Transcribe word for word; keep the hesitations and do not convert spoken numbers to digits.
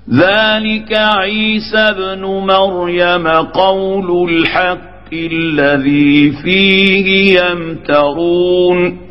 ذلك عيسى ابن مريم قول الحق الذي فيه يمترون